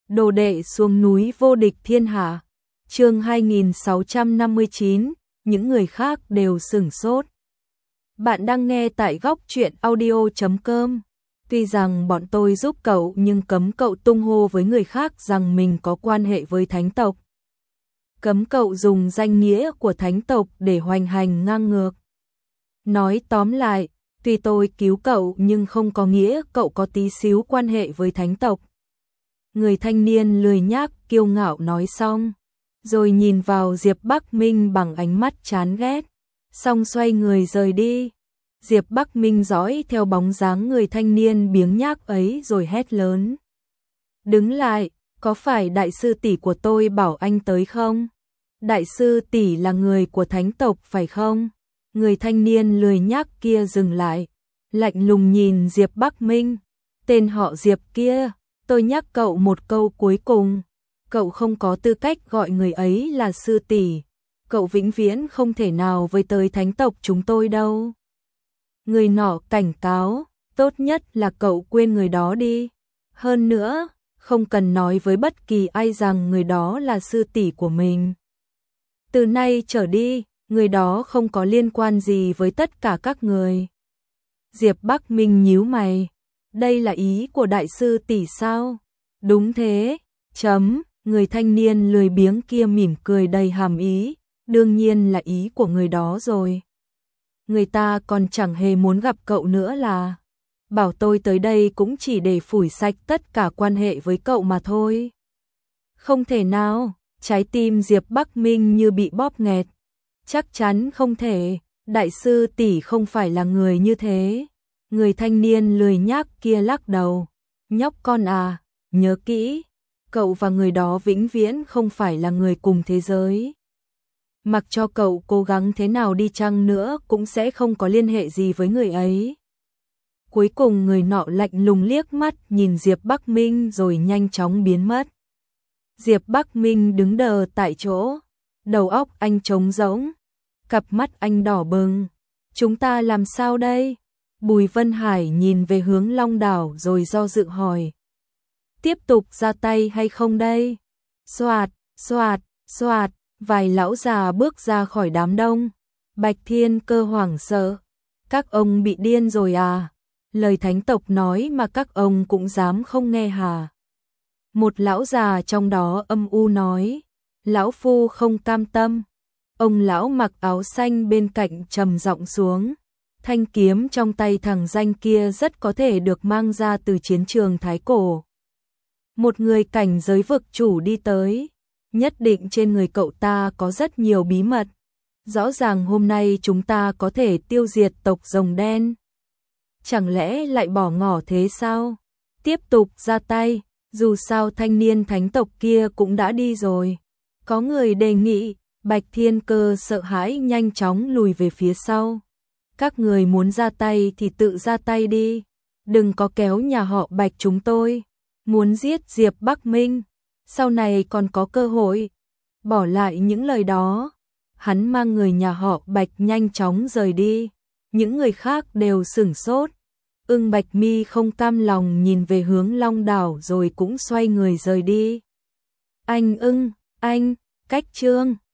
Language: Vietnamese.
Đồ đệ xuống núi vô địch thiên hạ. Chương 2659, những người khác đều sửng sốt. Bạn đang nghe tại góc truyện audio.com. Tuy rằng bọn tôi giúp cậu nhưng cấm cậu tung hô với người khác rằng mình có quan hệ với thánh tộc. Cấm cậu dùng danh nghĩa của thánh tộc để hoành hành ngang ngược. Nói tóm lại, tuy tôi cứu cậu nhưng không có nghĩa cậu có tí xíu quan hệ với thánh tộc. Người thanh niên lười nhác kiêu ngạo nói xong, rồi nhìn vào Diệp Bắc Minh bằng ánh mắt chán ghét, xong xoay người rời đi. Diệp Bắc Minh dõi theo bóng dáng người thanh niên biếng nhác ấy rồi hét lớn. Đứng lại, có phải đại sư tỷ của tôi bảo anh tới không? Đại sư tỷ là người của thánh tộc phải không? Người thanh niên lười nhác kia dừng lại, lạnh lùng nhìn Diệp Bắc Minh. Tên họ Diệp kia, tôi nhắc cậu một câu cuối cùng. Cậu không có tư cách gọi người ấy là sư tỷ. Cậu vĩnh viễn không thể nào với tới thánh tộc chúng tôi đâu. Người nọ cảnh cáo, tốt nhất là cậu quên người đó đi. Hơn nữa, không cần nói với bất kỳ ai rằng người đó là sư tỷ của mình. Từ nay trở đi, người đó không có liên quan gì với tất cả các người. Diệp Bắc Minh nhíu mày. Đây là ý của đại sư tỷ sao? Đúng thế. Người thanh niên lười biếng kia mỉm cười đầy hàm ý. Đương nhiên là ý của người đó rồi. Người ta còn chẳng hề muốn gặp cậu nữa là. Bảo tôi tới đây cũng chỉ để phủi sạch tất cả quan hệ với cậu mà thôi. Không thể nào. Trái tim Diệp Bắc Minh như bị bóp nghẹt. Chắc chắn không thể. Đại sư tỷ không phải là người như thế. Người thanh niên lười nhác kia lắc đầu. Nhóc con à, nhớ kỹ, cậu và người đó vĩnh viễn không phải là người cùng thế giới. Mặc cho cậu cố gắng thế nào đi chăng nữa cũng sẽ không có liên hệ gì với người ấy. Cuối cùng người nọ lạnh lùng liếc mắt nhìn Diệp Bắc Minh rồi nhanh chóng biến mất. Diệp Bắc Minh đứng đờ tại chỗ, đầu óc anh trống rỗng, cặp mắt anh đỏ bừng. Chúng ta làm sao đây? Bùi Vân Hải nhìn về hướng Long Đảo rồi do dự hỏi. Tiếp tục ra tay hay không đây? Xoạt, xoạt, xoạt, vài lão già bước ra khỏi đám đông. Bạch Thiên Cơ hoảng sợ. Các ông bị điên rồi à? Lời thánh tộc nói mà các ông cũng dám không nghe hả? Một lão già trong đó âm u nói. Lão phu không cam tâm. Ông lão mặc áo xanh bên cạnh trầm giọng xuống. Thanh kiếm trong tay thằng danh kia rất có thể được mang ra từ chiến trường Thái Cổ. Một người cảnh giới vực chủ đi tới. Nhất định trên người cậu ta có rất nhiều bí mật. Rõ ràng hôm nay chúng ta có thể tiêu diệt tộc rồng đen. Chẳng lẽ lại bỏ ngỏ thế sao? Tiếp tục ra tay, dù sao thanh niên thánh tộc kia cũng đã đi rồi. Có người đề nghị. Bạch Thiên Cơ sợ hãi nhanh chóng lùi về phía sau. Các người muốn ra tay thì tự ra tay đi. Đừng có kéo nhà họ Bạch chúng tôi. Muốn giết Diệp Bắc Minh. Sau này còn có cơ hội. Bỏ lại những lời đó. Hắn mang người nhà họ Bạch nhanh chóng rời đi. Những người khác đều sửng sốt. Ưng Bạch Mi không cam lòng nhìn về hướng Long Đảo rồi cũng xoay người rời đi. Anh Ưng, anh, cách chương.